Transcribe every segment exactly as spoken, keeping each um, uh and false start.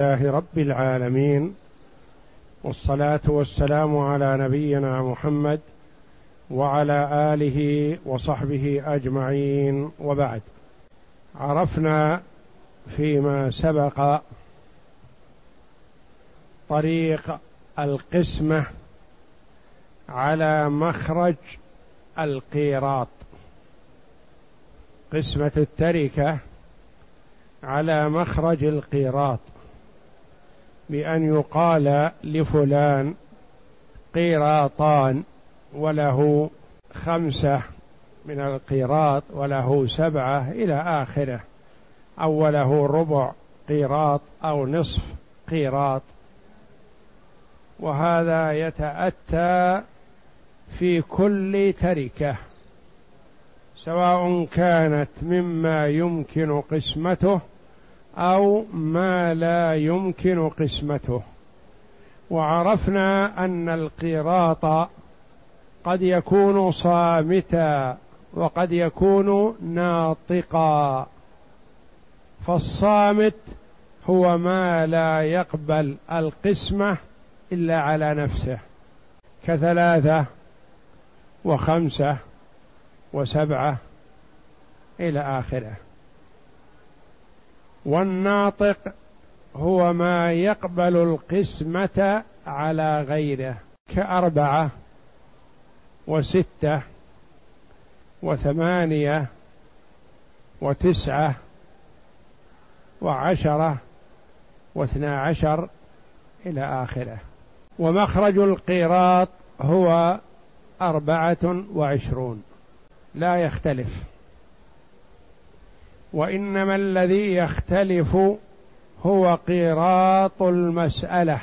لله رب العالمين، والصلاة والسلام على نبينا محمد وعلى آله وصحبه أجمعين، وبعد. عرفنا فيما سبق طريق القسمة على مخرج القيراط، قسمة التركة على مخرج القيراط، بأن يقال لفلان قيراطان وله خمسة من القيراط وله سبعة إلى آخره، أو له ربع قيراط أو نصف قيراط. وهذا يتأتى في كل تركة، سواء كانت مما يمكن قسمته أو ما لا يمكن قسمته. وعرفنا أن القيراط قد يكون صامتا وقد يكون ناطقا، فالصامت هو ما لا يقبل القسمة إلا على نفسه، كثلاثة وخمسة وسبعة إلى آخره. والناطق هو ما يقبل القسمة على غيره، كأربعة وستة وثمانية وتسعة وعشرة واثنى عشر إلى آخره. ومخرج القيراط هو أربعة وعشرون، لا يختلف، وإنما الذي يختلف هو قيراط المسألة.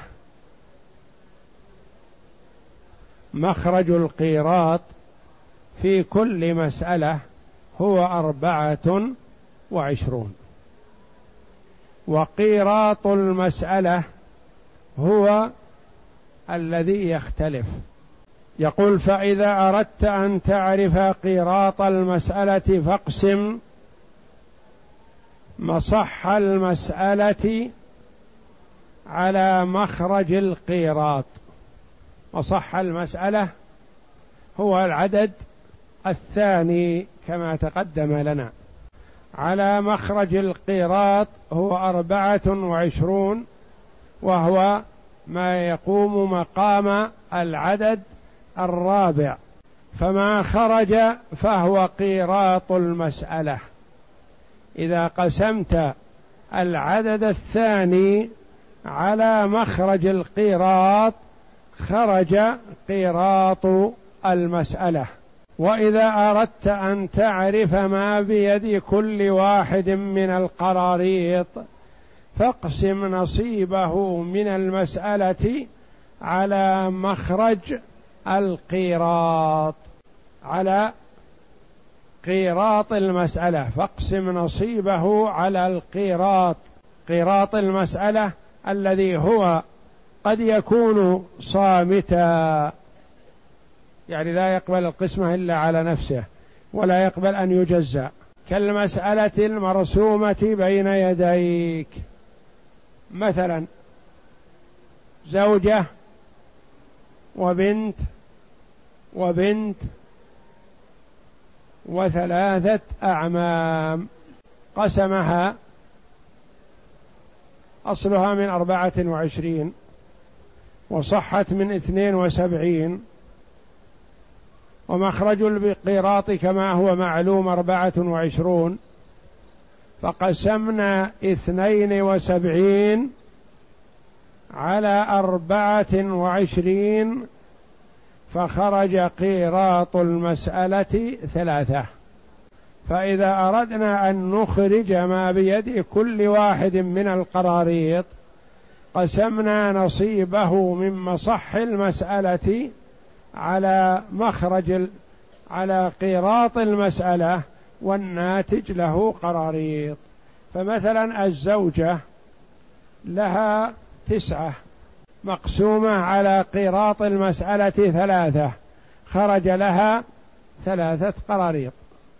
مخرج القيراط في كل مسألة هو أربعة وعشرون، وقيراط المسألة هو الذي يختلف. يقول: فإذا أردت أن تعرف قيراط المسألة فاقسم مصح المسألة على مخرج القيراط. مصح المسألة هو العدد الثاني كما تقدم لنا، على مخرج القيراط هو أربعة وعشرون، وهو ما يقوم مقام العدد الرابع، فما خرج فهو قيراط المسألة. إذا قسمت العدد الثاني على مخرج القيراط خرج قيراط المسألة. وإذا أردت أن تعرف ما بيد كل واحد من القراريط فاقسم نصيبه من المسألة على مخرج القيراط، على قيراط المسألة، فاقسم نصيبه على القيراط، قيراط المسألة الذي هو قد يكون صامتا، يعني لا يقبل القسمة إلا على نفسه ولا يقبل أن يجزأ، كالمسألة المرسومة بين يديك، مثلا زوجة وبنت وبنت وثلاثة أعمام، قسمها، أصلها من أربعة وعشرين وصحت من اثنين وسبعين، ومخرج القيراط كما هو معلوم أربعة وعشرون، فقسمنا اثنين وسبعين على أربعة وعشرين فخرج قيراط المسألة ثلاثة. فإذا أردنا أن نخرج ما بيد كل واحد من القراريط قسمنا نصيبه من مصح المسألة على مخرج على قيراط المسألة، والناتج له قراريط. فمثلا الزوجة لها تسعة مقسومة على قيراط المسألة ثلاثة، خرج لها ثلاثة قراريط.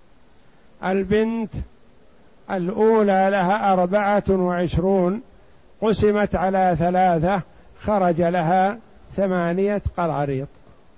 البنت الأولى لها أربعة وعشرون قسمت على ثلاثة خرج لها ثمانية قراريط.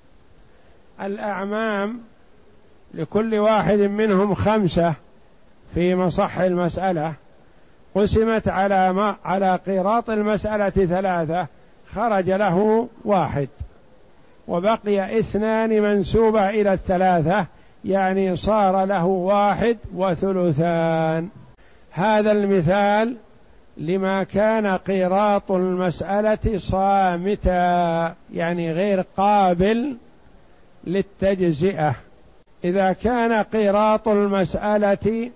الأعمام لكل واحد منهم خمسة في مصح المسألة، قسمت على ما على قيراط المسألة ثلاثة خرج له واحد، وبقي اثنان منسوبة إلى الثلاثة، يعني صار له واحد وثلثان. هذا المثال لما كان قيراط المسألة صامتا، يعني غير قابل للتجزئة. إذا كان قيراط المسألة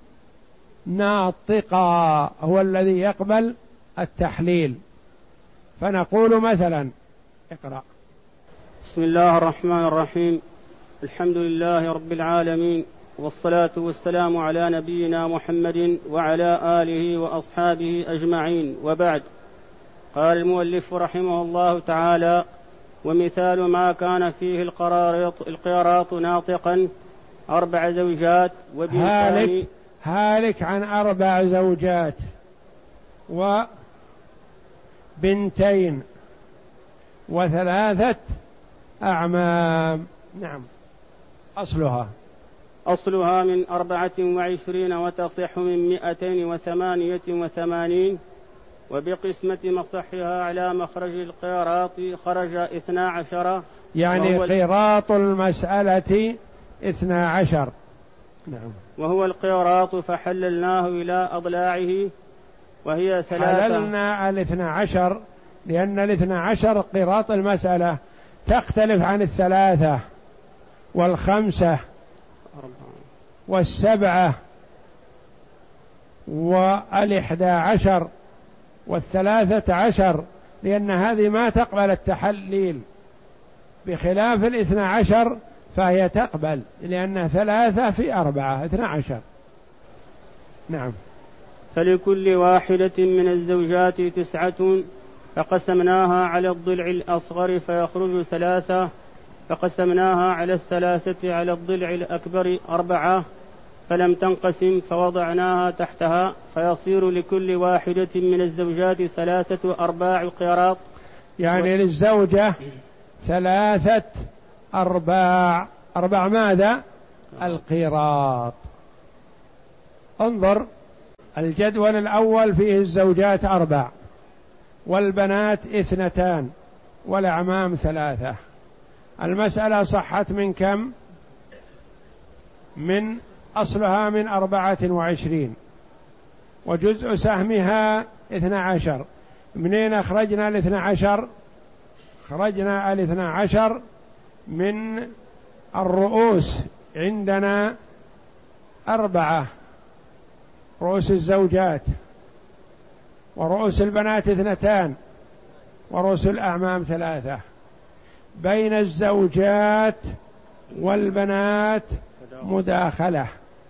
ناطقا هو الذي يقبل التحليل، فنقول مثلا اقرأ. بسم الله الرحمن الرحيم، الحمد لله رب العالمين، والصلاة والسلام على نبينا محمد وعلى آله وأصحابه أجمعين، وبعد. قال المؤلف رحمه الله تعالى: ومثال ما كان فيه القراريط القيراط ناطقا أربع زوجات هالك هالك عن أربع زوجات وبنتين وثلاثة أعمام. نعم. أصلها أصلها من أربعة وعشرين وتصح من مئتين وثمانية وثمانين، وبقسمة مصحها على مخرج القيراط خرج اثنا عشر، يعني قيراط المسألة اثنا عشر. نعم. وهو القيراط فحللناه إلى أضلاعه وهي ثلاثة. حللنا الاثنى عشر لأن الاثنى عشر قيراط المسألة تختلف عن الثلاثة والخمسة والسبعة والإحدى عشر والثلاثة عشر، لأن هذه ما تقبل التحليل، بخلاف الاثنى عشر فهي تقبل، لأن ثلاثة في أربعة اثنى عشر. نعم. فلكل واحدة من الزوجات تسعة، فقسمناها على الضلع الأصغر فيخرج ثلاثة، فقسمناها على الثلاثة على الضلع الأكبر أربعة، فلم تنقسم فوضعناها تحتها، فيصير لكل واحدة من الزوجات ثلاثة أرباع قيراط. يعني و... للزوجة ثلاثة أرباع. أرباع ماذا؟ القيراط. انظر الجدول الأول فيه الزوجات أربع والبنات اثنتان والأعمام ثلاثة. المسألة صحت من كم؟ من أصلها من أربعة وعشرين، وجزء سهمها اثنى عشر. منين أخرجنا الاثنى عشر؟ خرجنا الاثنى عشر من الرؤوس، عندنا أربعة رؤوس الزوجات، ورؤوس البنات اثنتان، ورؤوس الأعمام ثلاثة. بين الزوجات والبنات مداخلة،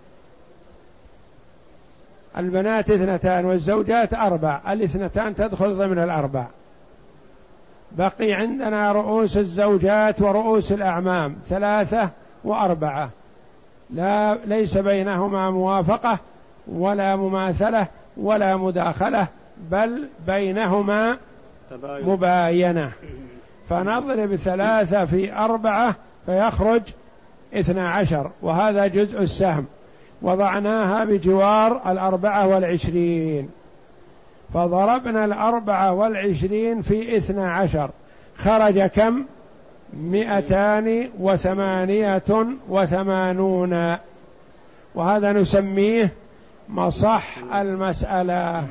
البنات اثنتان والزوجات أربع، الاثنتان تدخل ضمن الأربع. بقي عندنا رؤوس الزوجات ورؤوس الأعمام ثلاثة وأربعة، لا ليس بينهما موافقة ولا مماثلة ولا مداخلة، بل بينهما مباينة. فنضرب ثلاثة في أربعة فيخرج اثنى عشر، وهذا جزء السهم، وضعناها بجوار الأربعة والعشرين، فضربنا الأربعة والعشرين في اثنى عشر، خرج كم؟ مئتان وثمانية وثمانون، وهذا نسميه مصح المسألة.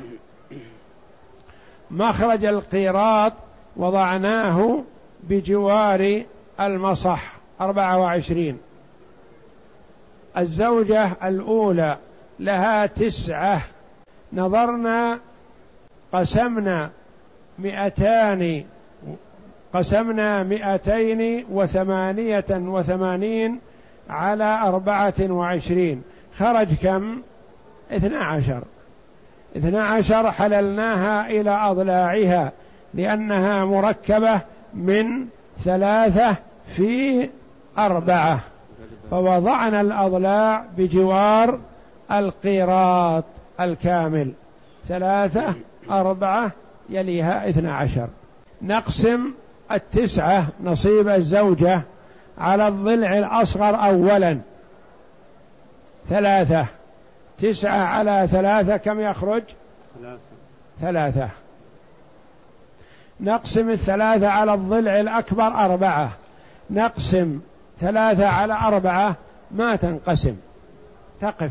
مخرج القيراط وضعناه بجوار المصح أربعة وعشرين. الزوجة الأولى لها تسعة، نظرنا قسمنا مئتان قسمنا مئتين وثمانية وثمانين على أربعة وعشرين، خرج كم؟ اثنى عشر. اثنى عشر حللناها إلى أضلاعها لأنها مركبة من ثلاثة في أربعة، فوضعنا الأضلاع بجوار القيراط الكامل، ثلاثة أربعة يليها اثنا عشر. نقسم التسعة نصيب الزوجة على الضلع الأصغر أولا ثلاثة. تسعة على ثلاثة كم يخرج؟ ثلاثة. ثلاثة. نقسم الثلاثة على الضلع الأكبر أربعة. نقسم ثلاثة على أربعة ما تنقسم، تقف،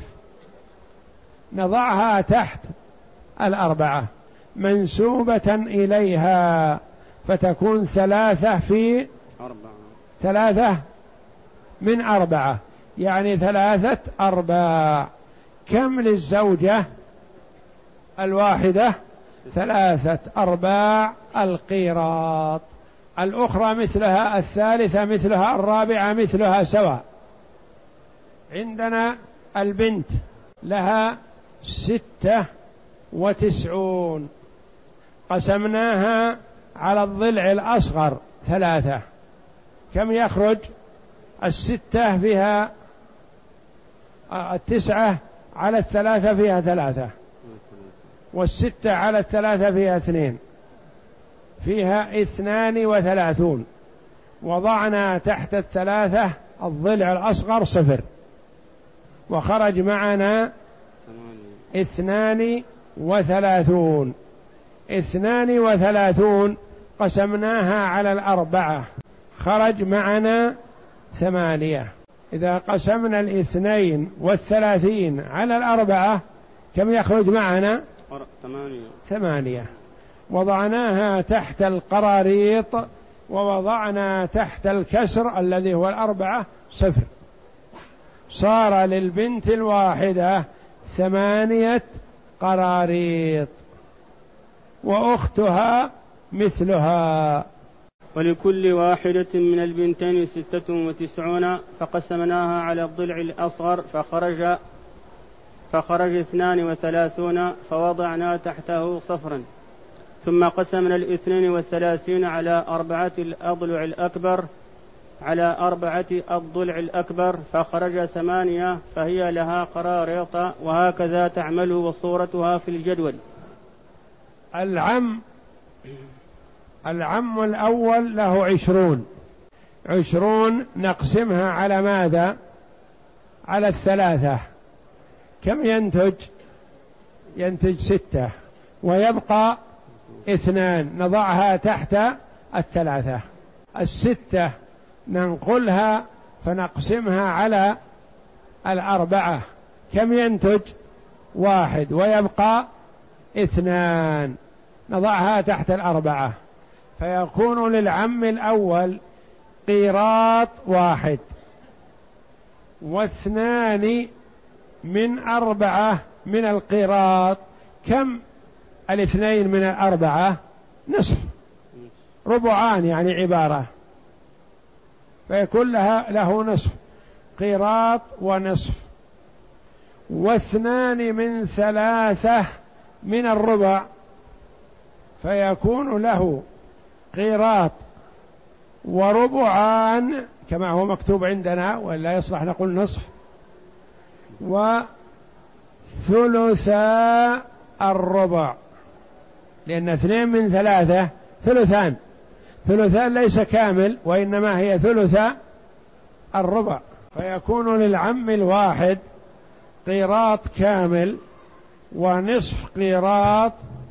نضعها تحت الأربعة منسوبة إليها فتكون ثلاثة في أربعة. ثلاثة من أربعة يعني ثلاثة أرباع. كم للزوجة الواحدة؟ ثلاثة أرباع القيراط. الأخرى مثلها، الثالثة مثلها، الرابعة مثلها سواء. عندنا البنت لها ستة وتسعون، قسمناها على الضلع الأصغر ثلاثة، كم يخرج؟ الستة فيها التسعة على الثلاثة فيها ثلاثة، والستة على الثلاثة فيها اثنين، فيها اثنان وثلاثون. وضعنا تحت الثلاثة الضلع الأصغر صفر، وخرج معنا اثنان وثلاثون. اثنان وثلاثون قسمناها على الأربعة خرج معنا ثمانية. إذا قسمنا الاثنين والثلاثين على الأربعة كم يخرج معنا؟ ثمانية. ثمانية. وضعناها تحت القراريط، ووضعنا تحت الكسر الذي هو الأربعة صفر، صار للبنت الواحدة ثمانية قراريط، وأختها مثلها. ولكل واحدة من البنتين ستة وتسعون، فقسمناها على الضلع الأصغر فخرج فخرج اثنان وثلاثون، فوضعنا تحته صفرا. ثم قسمنا الاثنين والثلاثين على أربعة الأضلع الأكبر على أربعة الضلع الأكبر فخرج ثمانية، فهي لها قراريط. وهكذا تعمل وصورتها في الجدول. العم العم الأول له عشرون. عشرون نقسمها على ماذا؟ على الثلاثة. كم ينتج؟ ينتج ستة، ويبقى اثنان، نضعها تحت الثلاثة. الستة ننقلها فنقسمها على الأربعة، كم ينتج؟ واحد، ويبقى اثنان، نضعها تحت الأربعة، فيكون للعم الأول قيراط واحد، واثنان من أربعة من القيراط. كم الاثنين من الأربعة؟ نصف، ربعان يعني عبارة، فيكون لها له نصف، قيراط ونصف. واثنان من ثلاثة من الربع، فيكون له قيراط وربعان كما هو مكتوب عندنا، ولا يصلح نقول نصف، وثلثا الربع، لأن اثنين من ثلاثة ثلثان. ثلثان ليس كامل، وإنما هي ثلثا الربع، فيكون للعم الواحد قيراط كامل ونصف قيراط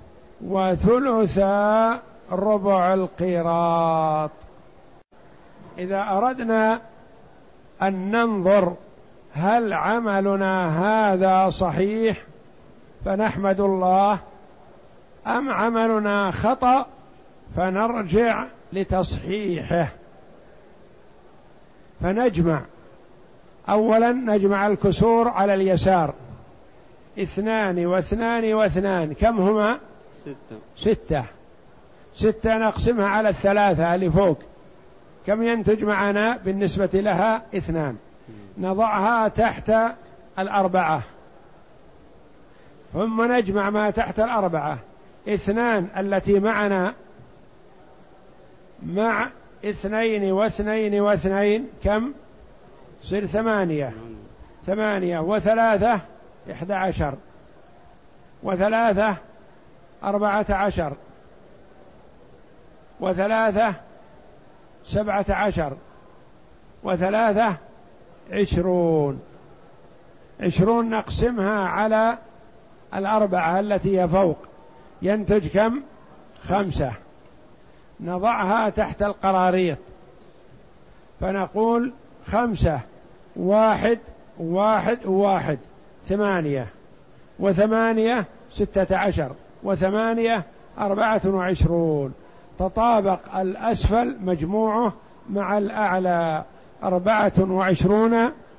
وثلثا ربع القيراط. إذا أردنا أن ننظر هل عملنا هذا صحيح فنحمد الله، أم عملنا خطأ فنرجع لتصحيحه. فنجمع أولا، نجمع الكسور على اليسار، اثنان واثنان واثنان، كم هما؟ ستة. ستة. ستة نقسمها على الثلاثة اللي فوق، كم ينتج معنا بالنسبة لها؟ اثنان، نضعها تحت الأربعة. ثم نجمع ما تحت الأربعة، اثنان التي معنا مع اثنين واثنين واثنين، كم؟ صير ثمانية. ثمانية وثلاثة إحدى عشر، وثلاثة أربعة عشر، وثلاثة سبعة عشر وثلاثة عشرون. عشرون نقسمها على الأربعة التي هي فوق ينتج كم؟ خمسة. نضعها تحت القراريط فنقول خمسة واحد واحد واحد ثمانية، وثمانية ستة عشر، وثمانية أربعة وعشرون. تطابق الأسفل مجموعه مع الأعلى أربعة وعشرون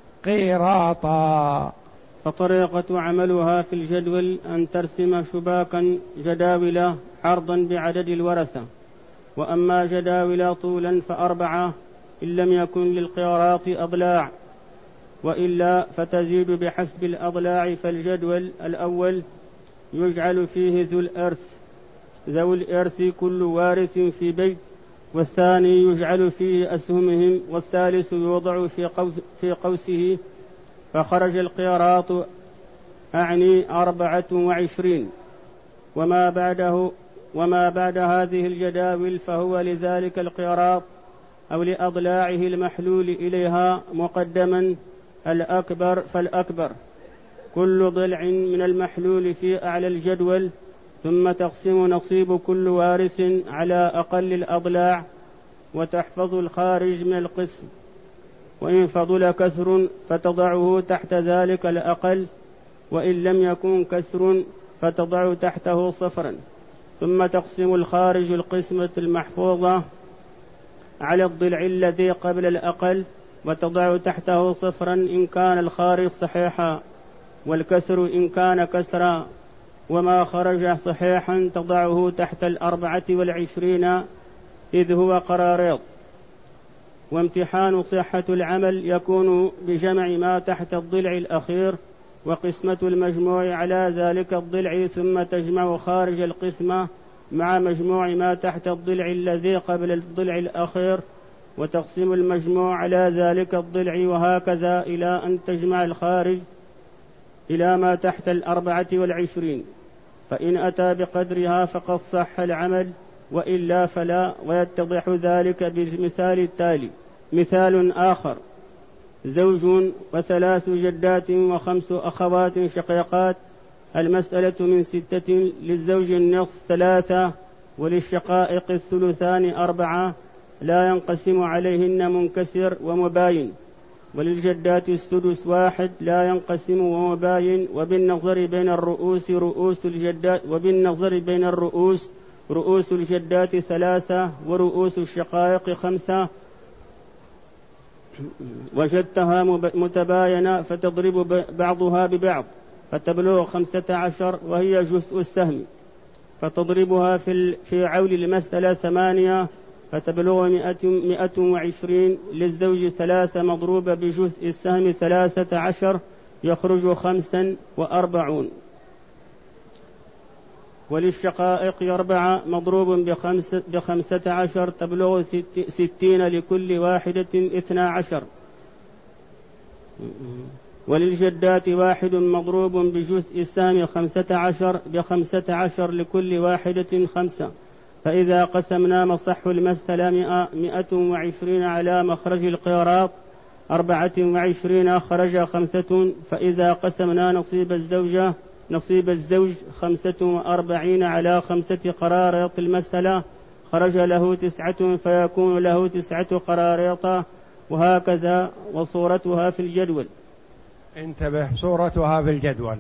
قيراطا. فطريقة عملها في الجدول أن ترسم شباكا جداول عرضا بعدد الورثة، وأما جداول طولا فأربعة إن لم يكن للقيراط أضلاع، وإلا فتزيد بحسب الأضلاع. فالجدول الأول يجعل فيه ذو الإرث ذو الإرث كل وارث في بيت، والثاني يجعل فيه أسهمهم، والثالث يوضع في, قوس في قوسه. فخرج القيراط أعني أربعة وعشرين، وما بعده وما بعد هذه الجداول فهو لذلك القيراط أو لأضلاعه المحلول إليها مقدما الأكبر فالأكبر، كل ضلع من المحلول في أعلى الجدول، ثم تقسم نصيب كل وارث على أقل الأضلاع، وتحفظ الخارج من القسم. وإن فضل كسر فتضعه تحت ذلك الأقل، وإن لم يكن كسر فتضع تحته صفرا. ثم تقسم الخارج القسمة المحفوظة على الضلع الذي قبل الأقل، وتضع تحته صفرا إن كان الخارج صحيحا، والكسر إن كان كسرا. وما خرج صحيحا تضعه تحت الأربعة والعشرين إذ هو قراريط. وامتحان صحة العمل يكون بجمع ما تحت الضلع الأخير وقسمة المجموع على ذلك الضلع، ثم تجمع خارج القسمة مع مجموع ما تحت الضلع الذي قبل الضلع الأخير، وتقسم المجموع على ذلك الضلع، وهكذا إلى أن تجمع الخارج إلى ما تحت الأربعة والعشرين. فإن أتى بقدرها فقد صح العمل، وإلا فلا. ويتضح ذلك بالمثال التالي: مثال آخر: زوج وثلاث جدات وخمس أخوات شقيقات. المسألة من ستة، للزوج النصف ثلاثة، وللشقائق الثلثان أربعة، لا ينقسم عليهن منكسر ومباين. وللجدات السدس واحد، لا ينقسم ومباين. وبالنظر بين الرؤوس رؤوس الجدات وبالنظر بين الرؤوس رؤوس الجدات ثلاثة، ورؤوس الشقائق خمسة. وجدتها متباينة فتضرب بعضها ببعض فتبلغ خمسة عشر، وهي جزء السهم، فتضربها في في عول المسألة ثمانية فتبلغ مئة, مئة وعشرين. للزوج ثلاثة مضروبة بجزء السهم ثلاثة عشر، يخرج خمسا وأربعون. وللشقائق أربعة مضروب بخمسة, بخمسة عشر، تبلغ ستين، لكل واحدة اثنا عشر. وللجدات واحد مضروب بجزء السهم خمسة عشر بخمسة عشر، لكل واحدة خمسة. فإذا قسمنا مصح المسألة مئة وعشرين على مخرج القيراط أربعة وعشرين خرج خمسة. فإذا قسمنا نصيب الزوجة نصيب الزوج خمسة وأربعين على خمسة قراريط المسألة خرج له تسعة، فيكون له تسعة قراريط. وهكذا وصورتها في الجدول. انتبه، صورتها في الجدول.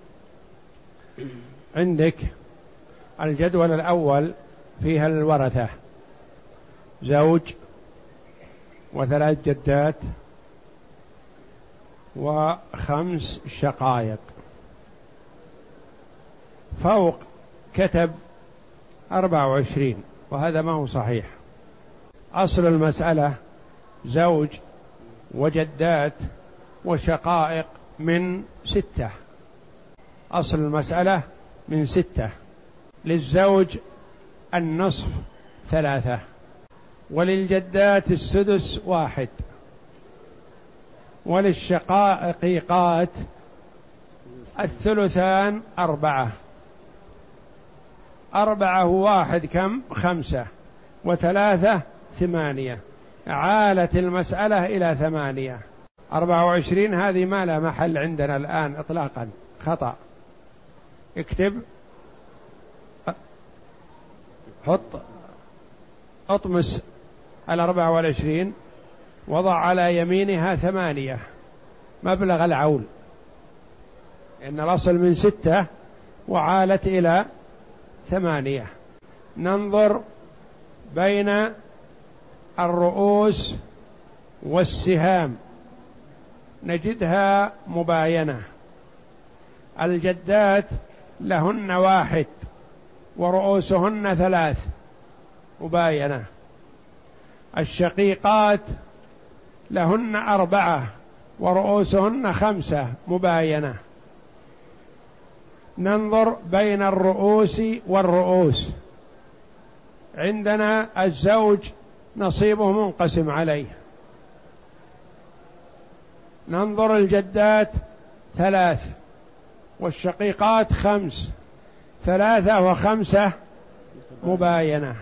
عندك الجدول الأول فيها الورثة: زوج وثلاث جدات وخمس شقائق. فوق كتب أربعة وعشرين، وهذا ما هو صحيح. أصل المسألة زوج وجدات وشقائق من ستة. أصل المسألة من ستة. للزوج النصف ثلاثة، وللجدات السدس واحد، وللشقائقات الثلثان أربعة. أربعة واحد كم؟ خمسة. وثلاثة ثمانية، عالت المسألة إلى ثمانية. أربعة وعشرين هذه ما لا محل عندنا الآن إطلاقا، خطأ. اكتب، حط، اطمس الأربعة والعشرين، وضع على يمينها ثمانية مبلغ العول، إن الأصل من ستة وعالت إلى ثمانية. ننظر بين الرؤوس والسهام نجدها مباينة. الجدات لهن واحد ورؤوسهن ثلاث، مباينة. الشقيقات لهن أربعة ورؤوسهن خمسة، مباينة. ننظر بين الرؤوس والرؤوس، عندنا الزوج نصيبه منقسم عليه. ننظر الجدات ثلاث والشقيقات خمس، ثلاثة وخمسة مباينة،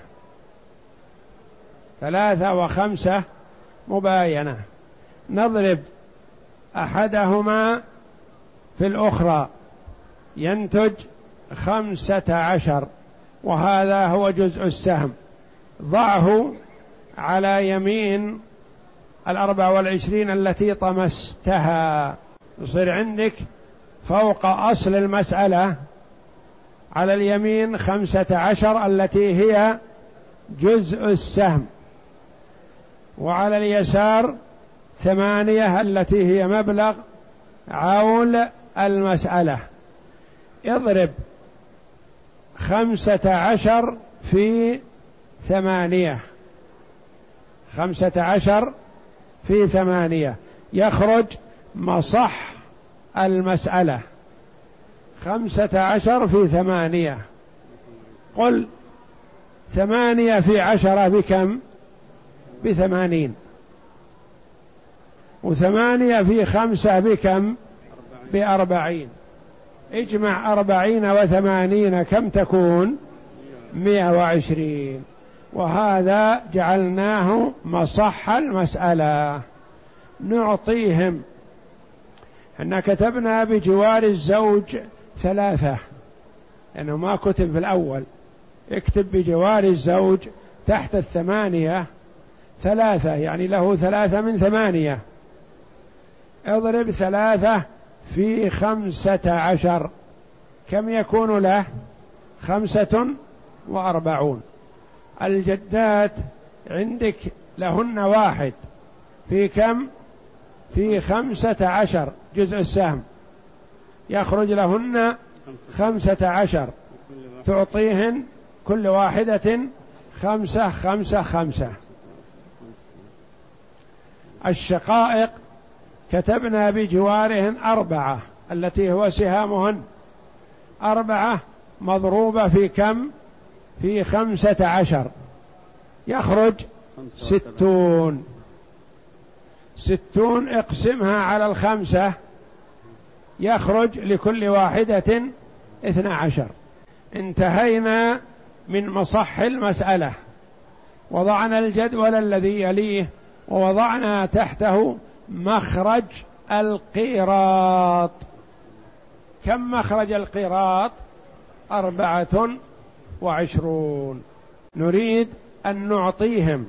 ثلاثة وخمسة مباينة. نضرب أحدهما في الأخرى ينتج خمسة عشر، وهذا هو جزء السهم. ضعه على يمين الأربع والعشرين التي طمستها، يصير عندك فوق أصل المسألة على اليمين خمسة عشر التي هي جزء السهم، وعلى اليسار ثمانية التي هي مبلغ عول المسألة. اضرب خمسة عشر في ثمانية، خمسة عشر في ثمانية يخرج مصح المسألة. خمسة عشر في ثمانية، قل ثمانية في عشرة بكم؟ بثمانين. وثمانية في خمسة بكم؟ بأربعين. اجمع أربعين وثمانين كم تكون؟ مئة وعشرين. وهذا جعلناه مصح المسألة. نعطيهم، احنا كتبنا بجوار الزوج ثلاثة لأنه ما كتب في الأول، اكتب بجوار الزوج تحت الثمانية ثلاثة، يعني له ثلاثة من ثمانية. اضرب ثلاثة في خمسة عشر كم يكون له؟ خمسة وأربعون. الجدات عندك لهن واحد في كم؟ في خمسة عشر جزء السهم، يخرج لهن خمسة عشر، تعطيهن كل واحدة خمسة خمسة خمسة. الشقائق كتبنا بجوارهن أربعة التي هو سهامهن، أربعة مضروبة في كم؟ في خمسة عشر، يخرج ستون. ستون اقسمها على الخمسة يخرج لكل واحدة اثنى عشر. انتهينا من مصح المسألة، وضعنا الجدول الذي يليه ووضعنا تحته مخرج القيراط. كم مخرج القيراط؟ أربعة وعشرون. نريد أن نعطيهم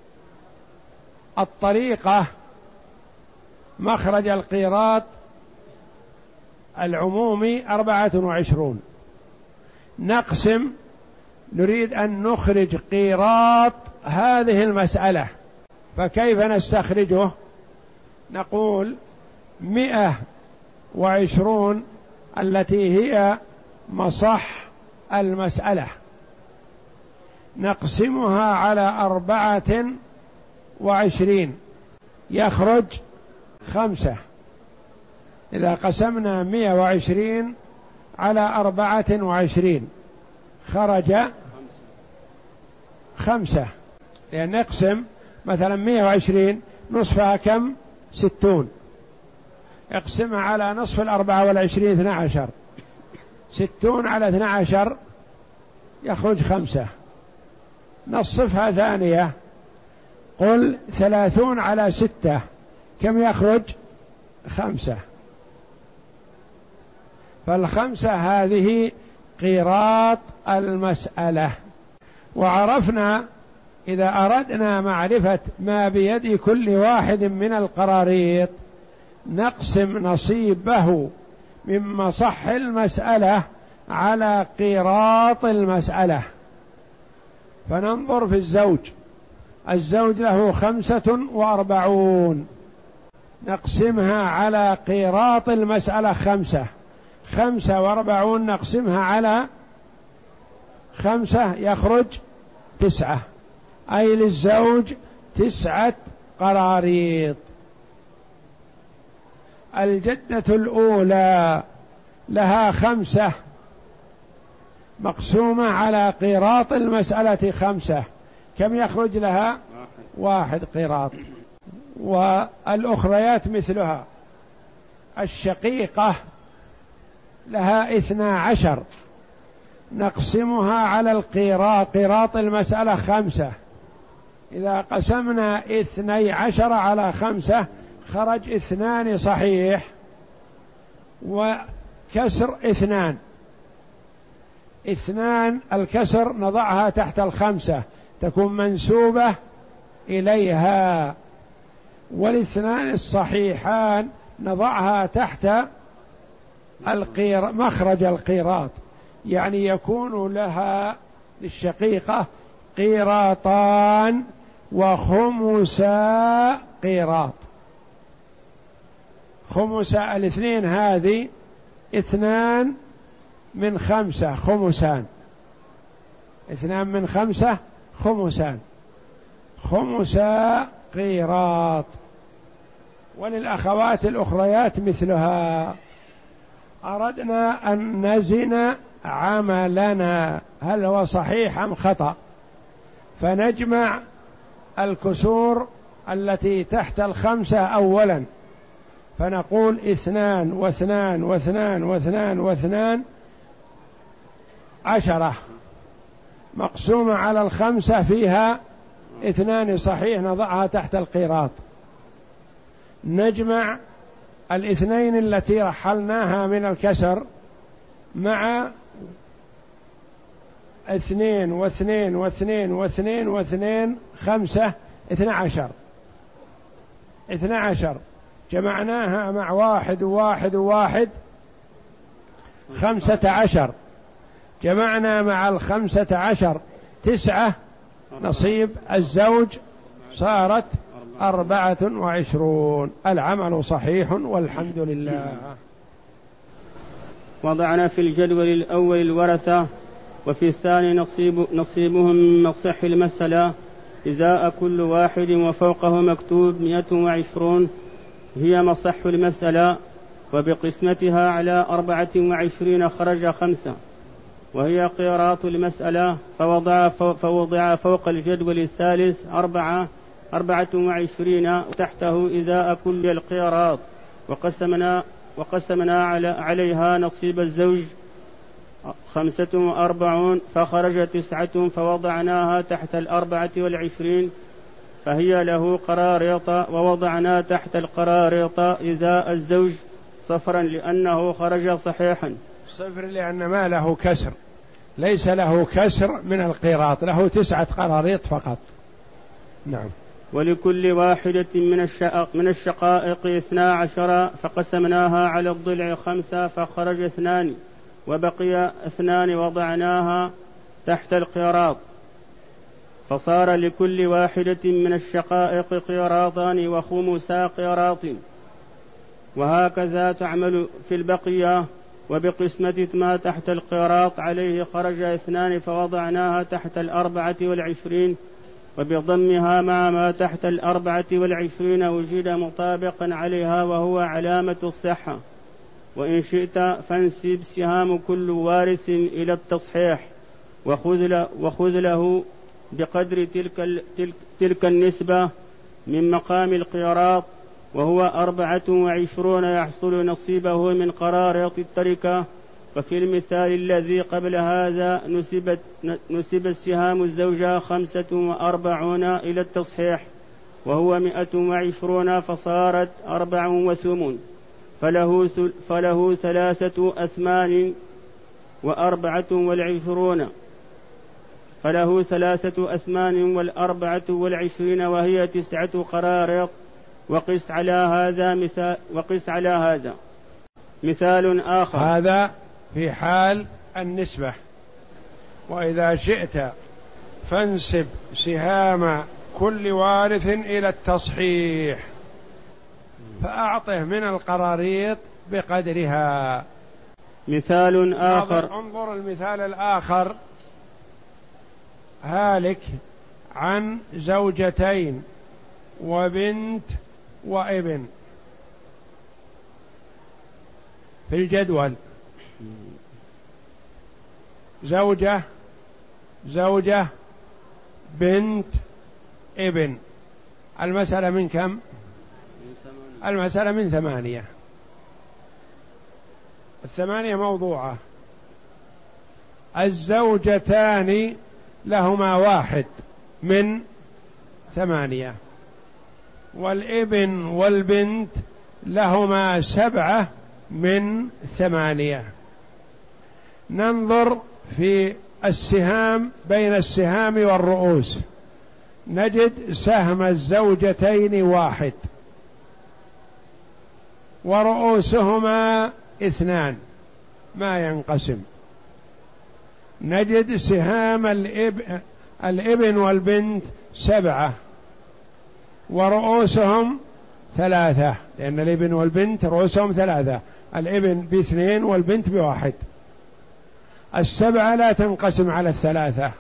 الطريقة مخرج القيراط العمومي أربعة وعشرون. نقسم، نريد أن نخرج قيراط هذه المسألة، فكيف نستخرجه؟ نقول مئة وعشرون التي هي مصح المسألة نقسمها على أربعة وعشرين يخرج خمسة. إذا قسمنا مئة وعشرين على أربعة وعشرين خرج خمسة، لأن نقسم مثلا مئة وعشرين نصفها كم؟ ستون، اقسمها على نصف الأربعة والعشرين اثنى عشر، ستون على اثنى عشر يخرج خمسة. نصفها ثانية، قل ثلاثون على ستة كم يخرج؟ خمسة. فالخمسة هذه قيراط المسألة. وعرفنا إذا أردنا معرفة ما بيد كل واحد من القراريط نقسم نصيبه من مصح المسألة على قيراط المسألة. فننظر في الزوج، الزوج له خمسة وأربعون، نقسمها على قيراط المسألة خمسة، خمسة وأربعون نقسمها على خمسة يخرج تسعة، أي للزوج تسعة قراريط. الجدة الأولى لها خمسة مقسومة على قيراط المسألة خمسة، كم يخرج لها؟ واحد قيراط. والأخريات مثلها. الشقيقة لها اثنا عشر نقسمها على القيراط، قيراط المسألة خمسة، إذا قسمنا اثني عشر على خمسة خرج اثنان صحيح وكسر اثنان، اثنان الكسر نضعها تحت الخمسة تكون منسوبة إليها، والاثنان الصحيحان نضعها تحت القير مخرج القيراط، يعني يكون لها للشقيقة قيراطان وخمسا قيراط. خمسا الاثنين هذه اثنان من خمسة خمسان، اثنان من خمسة خمسان، خمسا قيراط. وللأخوات الأخريات مثلها. أردنا أن نزن عملنا هل هو صحيح أم خطأ، فنجمع الكسور التي تحت الخمسة أولا، فنقول اثنان واثنان واثنان واثنان واثنان عشرة مقسومة على الخمسة فيها اثنان صحيح نضعها تحت القيراط. نجمع الاثنين التي رحلناها من الكسر مع اثنين واثنين واثنين واثنين واثنين خمسة اثنى عشر، اثنى عشر جمعناها مع واحد وواحد وواحد خمسة عشر، جمعنا مع الخمسة عشر تسعة، نصيب الزوج صارت أربعة وعشرون. العمل صحيح والحمد لله. وضعنا في الجدول الأول الورثة، وفي الثاني نصيب نصيبهم من مصح المسألة إزاء كل واحد وفوقه مكتوب مئة وعشرون، هي مصح المسألة، وبقسمتها على أربعة وعشرين خرج خمسة، وهي قيراط المسألة. فوضع, فوضع فوق الجدول الثالث أربعة أربعة وعشرين تحته إزاء كل القيراط، وقسمنا, وقسمنا على عليها نصيب الزوج خمسة وأربعون فخرج تسعة، فوضعناها تحت الأربعة والعشرين فهي له قراريط، ووضعنا تحت القراريط إزاء الزوج صفرا لأنه خرج صحيحا. صفر لأن ما له كسر، ليس له كسر من القيراط، له تسعة قراريط فقط. نعم. ولكل واحدة من من الشقائق اثنا عشر فقسمناها على الضلع خمسة فخرج اثنان، وبقي اثنان وضعناها تحت القيراط، فصار لكل واحدة من الشقائق قيراطان وخمسا قيراط. وهكذا تعمل في البقية. وبقسمة ما تحت القيراط عليه خرج اثنان فوضعناها تحت الأربعة والعشرين، وبضمها مع ما تحت الأربعة والعشرين وجد مطابقا عليها وهو علامة الصحة. وإن شئت فانسب سهام كل وارث إلى التصحيح، وخذ له بقدر تلك, تلك, تلك النسبة من مقام القيراط، وهو أربعة وعشرون يحصل نصيبه من قراريط التركة، وفي المثال الذي قبل هذا نسبت نسب السهام الزوجة خمسة وأربعون إلى التصحيح وهو مئة وعشرون فصارت أربع وثمن، فله, فله ثلاثة أثمان وأربعة والعشرون فله ثلاثة أثمان والأربعة والعشرين وهي تسعة قراريط. وقس على هذا مثال وقس على هذا مثال آخر. هذا في حال النسبة. وإذا شئت فانسب سهام كل وارث إلى التصحيح فأعطه من القراريط بقدرها. مثال آخر. انظر المثال الآخر: هالك عن زوجتين وبنت وابن. في الجدول زوجة زوجة بنت ابن. المسألة من كم؟ المسألة من ثمانية. الثمانية موضوعة. الزوجتان لهما واحد من ثمانية، والابن والبنت لهما سبعة من ثمانية. ننظر في السهام بين السهام والرؤوس، نجد سهم الزوجتين واحد ورؤوسهما اثنان ما ينقسم. نجد سهام الإب... الابن والبنت سبعة ورؤوسهم ثلاثة، لأن الابن والبنت رؤوسهم ثلاثة، الابن باثنين والبنت بواحد. السبعة لا تنقسم على الثلاثة.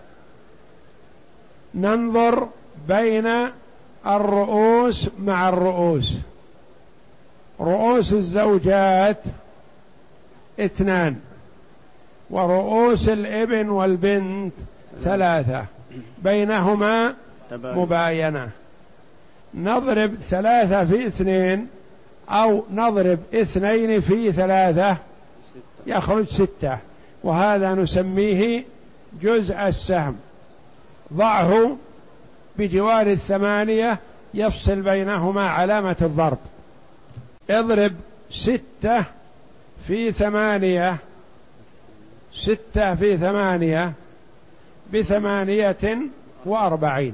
ننظر بين الرؤوس مع الرؤوس. رؤوس الزوجات اثنان ورؤوس الابن والبنت ثلاثة، بينهما مباينة. نضرب ثلاثة في اثنين أو نضرب اثنين في ثلاثة يخرج ستة، وهذا نسميه جزء السهم. ضعه بجوار الثمانية يفصل بينهما علامة الضرب. اضرب ستة في ثمانية، ستة في ثمانية بثمانية وأربعين،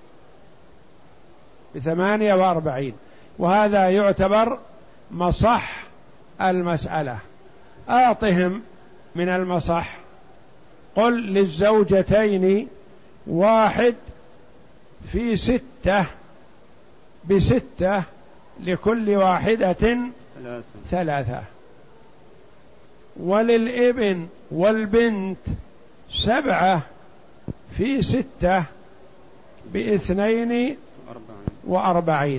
بثمانية وأربعين، وهذا يعتبر مصح المسألة. أعطهم من المصح. قل للزوجتين واحد في ستة بستة لكل واحدة ثلاثة، وللابن والبنت سبعة في ستة باثنين وأربعين،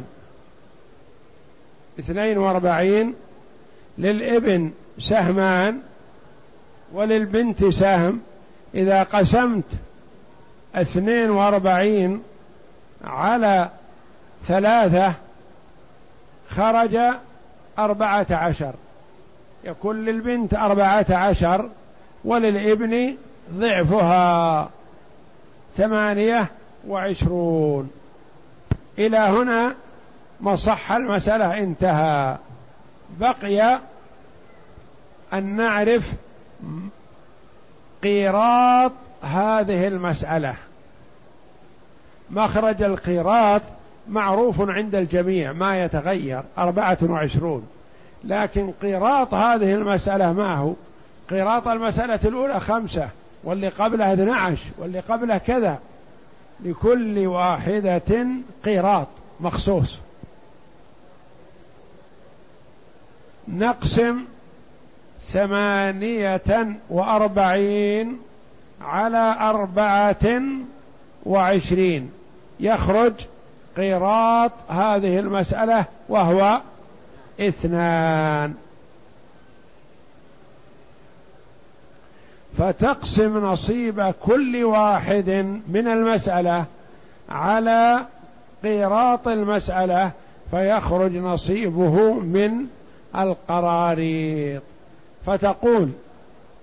اثنين وأربعين. للابن سهمان وللبنت سهم. إذا قسمت اثنين وأربعين على ثلاثة خرج أربعة عشر، يكون للبنت أربعة عشر وللابن ضعفها ثمانية وعشرون. إلى هنا مصح المسألة انتهى. بقي أن نعرف قيراط هذه المسألة. مخرج القيراط معروف عند الجميع ما يتغير، أربعة وعشرون، لكن قيراط هذه المسألة ما هو؟ قيراط المسألة الأولى خمسة، واللي قبلها اثنى عشر، واللي قبلها كذا، لكل واحدة قيراط مخصوص. نقسم ثمانية وأربعين على أربعة وعشرين يخرج قيراط هذه المسألة وهو اثنان. فتقسم نصيب كل واحد من المسألة على قيراط المسألة فيخرج نصيبه من القراريط. فتقول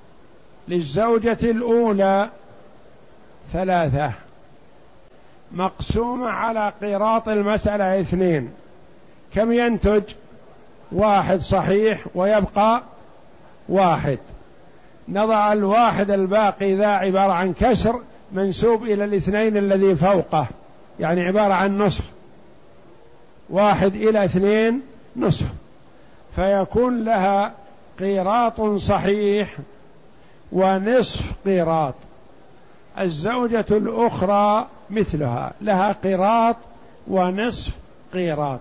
للزوجة الأولى ثلاثة مقسومة على قيراط المسألة اثنين، كم ينتج؟ واحد صحيح ويبقى واحد. نضع الواحد الباقي ذا عبارة عن كسر منسوب إلى الاثنين الذي فوقه، يعني عبارة عن نصف، واحد إلى اثنين نصف، فيكون لها قيراط صحيح ونصف قيراط. الزوجة الأخرى مثلها، لها قيراط ونصف قيراط.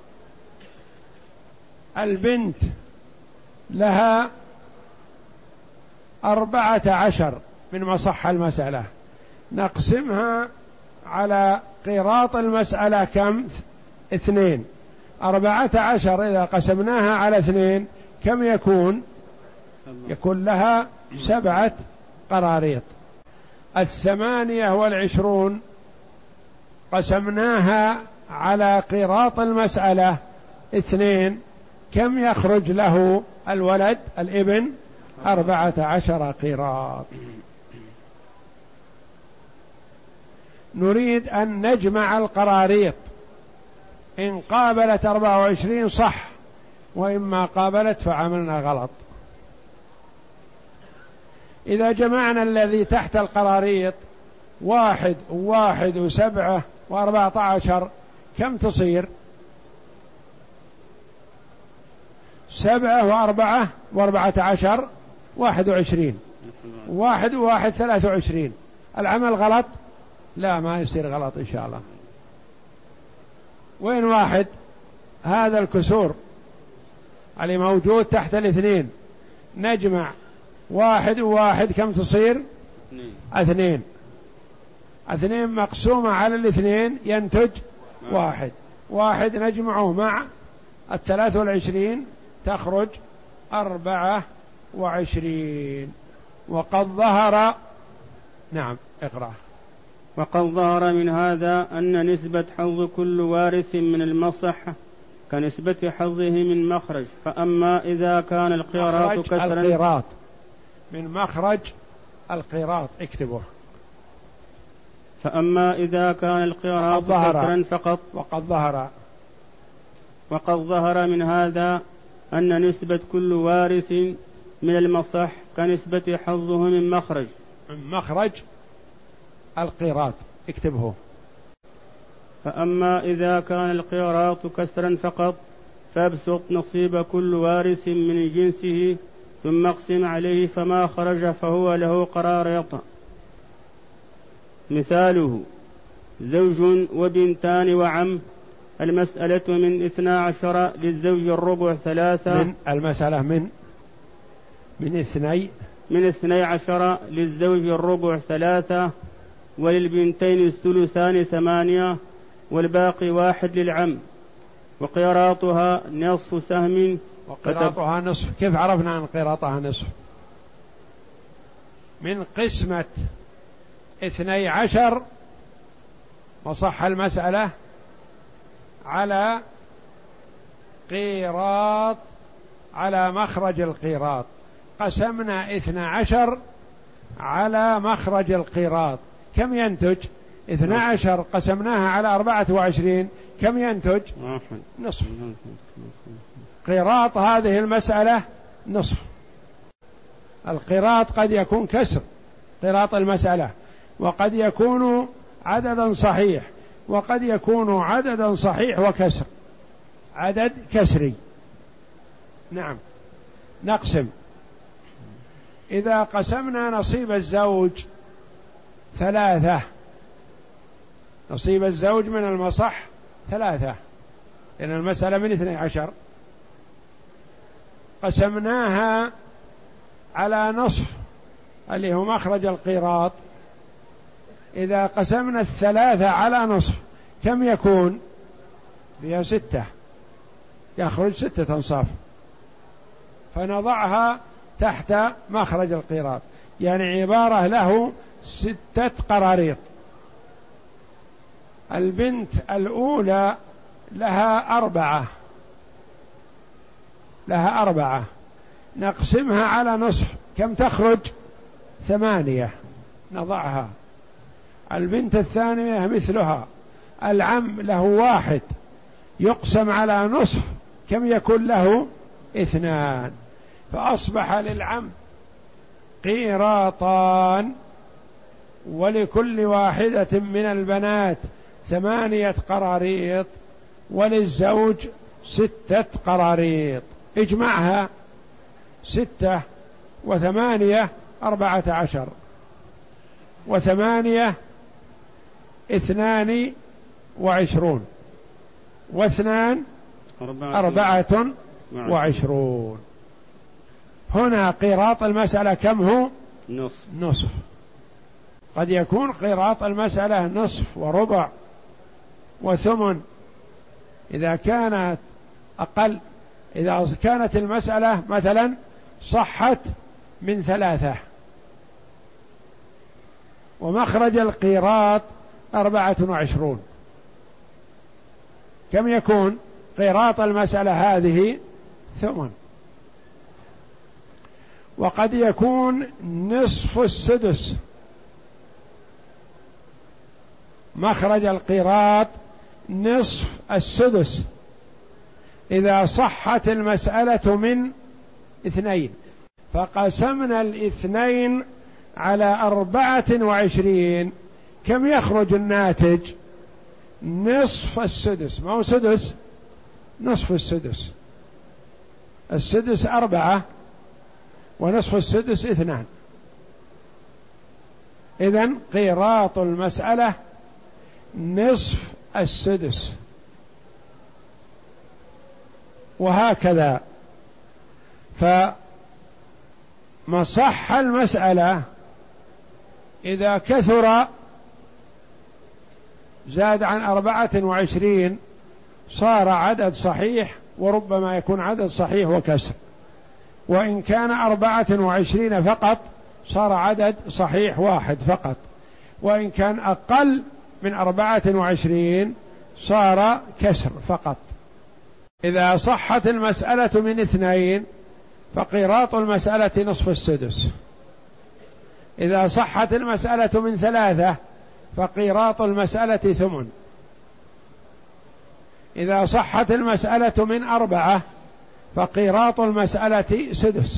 البنت لها أربعة عشر من مصح المسألة، نقسمها على قيراط المسألة كم؟ اثنين. أربعة عشر إذا قسمناها على اثنين كم يكون؟ يكون لها سبعة قراريط. الثمانية والعشرون قسمناها على قيراط المسألة اثنين، كم يخرج له الولد الابن؟ أربعة عشر قيراط. نريد أن نجمع القراريط، إن قابلت أربعة وعشرين صح، وإما قابلت فعملنا غلط. إذا جمعنا الذي تحت القراريط واحد وواحد وسبعة وأربعة عشر كم تصير؟ سبعة وأربعة وأربعة عشر واحد وعشرين، واحد وواحد ثلاثة وعشرين. العمل غلط؟ لا، ما يصير غلط إن شاء الله. وين واحد؟ هذا الكسور اللي موجود تحت الاثنين، نجمع واحد وواحد كم تصير؟ اثنين. اثنين مقسومة على الاثنين ينتج واحد. واحد نجمعه مع الثلاث والعشرين تخرج أربعة وعشرين. وقد ظهر، نعم اقرأ. وقد ظهر من هذا أن نسبة حظ كل وارث من المصح كنسبة حظه من مخرج. فأما إذا كان القيراط كسرا، القيراط من مخرج القيراط اكتبه. فأما إذا كان القيراط كسرا فقط. وقد ظهر وقد ظهر من هذا أن نسبة كل وارث من المصح كنسبة حظه من مخرج. من مخرج القيراط اكتبه. فأما إذا كان القيراط كسرا فقط فابسط نصيب كل وارث من جنسه ثم اقسم عليه، فما خرج فهو له قراريط. مثاله زوج وبنتان وعم. المسألة من اثنا عشر، للزوج الربع ثلاثة. من المسألة من من اثني من اثني عشر، للزوج الربع ثلاثة، وللبنتين الثلثان ثمانية، والباقي واحد للعم. وقيراطها نصف سهم. وقيراطها نصف. كيف عرفنا أن قيراطها نصف؟ من قسمة اثني عشر وصح المسألة على قيراط، على مخرج القيراط. قسمنا اثني عشر على مخرج القيراط، كم ينتج؟ اثني عشر قسمناها على أربعة وعشرين كم ينتج؟ نصف. قيراط هذه المسألة نصف. القيراط قد يكون كسر، قيراط المسألة، وقد يكون عددا صحيح، وقد يكون عددا صحيح وكسر، عدد كسري. نعم. نقسم. إذا قسمنا نصيب الزوج ثلاثة، نصيب الزوج من المصح ثلاثة، لأن المسألة من اثني عشر، قسمناها على نصف اللي هو مخرج القيراط. إذا قسمنا الثلاثة على نصف كم يكون؟ فيها ستة، يخرج ستة أنصاف، فنضعها تحت مخرج القيراط، يعني عبارة له ستة قراريط. البنت الأولى لها أربعة، لها أربعة، نقسمها على نصف كم تخرج؟ ثمانية نضعها، البنت الثانية مثلها، العم له واحد يقسم على نصف، كم يكون له؟ اثنان، فأصبح للعم قيراطان ولكل واحدة من البنات ثمانية قراريط وللزوج ستة قراريط. اجمعها، ستة وثمانية أربعة عشر، وثمانية اثنان وعشرون، واثنان أربعة وعشرون. هنا قيراط المسألة كم هو؟ نصف. نصف. قد يكون قيراط المسألة نصف وربع وثمن إذا كانت أقل. إذا كانت المسألة مثلا صحت من ثلاثة ومخرج القيراط أربعة وعشرون، كم يكون قيراط المسألة هذه؟ ثمن. وقد يكون نصف السدس، مخرج القيراط نصف السدس إذا صحت المسألة من اثنين، فقسمنا الاثنين على أربعة وعشرين، كم يخرج الناتج؟ نصف السدس، ما هو سدس، نصف السدس. السدس أربعة ونصف السدس اثنان، إذن قيراط المسألة نصف السدس، وهكذا. فمصح المسألة إذا كثر زاد عن أربعة وعشرين صار عدد صحيح، وربما يكون عدد صحيح وكسر، وإن كان أربعة وعشرين فقط صار عدد صحيح واحد فقط، وإن كان أقل من أربعة وعشرين صار كسر فقط. إذا صحت المسألة من اثنين فقيراط المسألة نصف السدس، إذا صحت المسألة من ثلاثة فقيراط المسألة ثمن، إذا صحت المسألة من أربعة فقيراط المسألة سدس،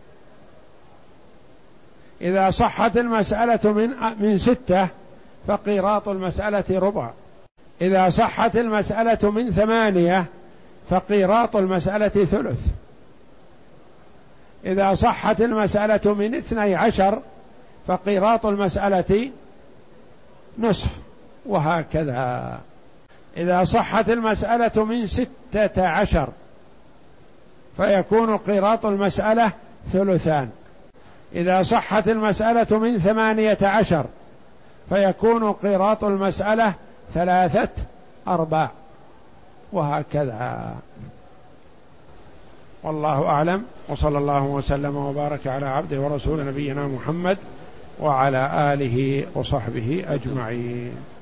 إذا صحت المسألة من من ستة فقيراط المسألة ربع، إذا صحت المسألة من ثمانية فقيراط المسألة ثلث، إذا صحت المسألة من اثني عشر فقيراط المسألة نصف، وهكذا. إذا صحت المسألة من ستة عشر فيكون قيراط المسألة ثلثان، إذا صحت المسألة من ثمانية عشر فيكون قيراط المسألة ثلاثة أرباع، وهكذا. والله أعلم، وصلى الله وسلم وبارك على عبده ورسول نبينا محمد وعلى آله وصحبه أجمعين.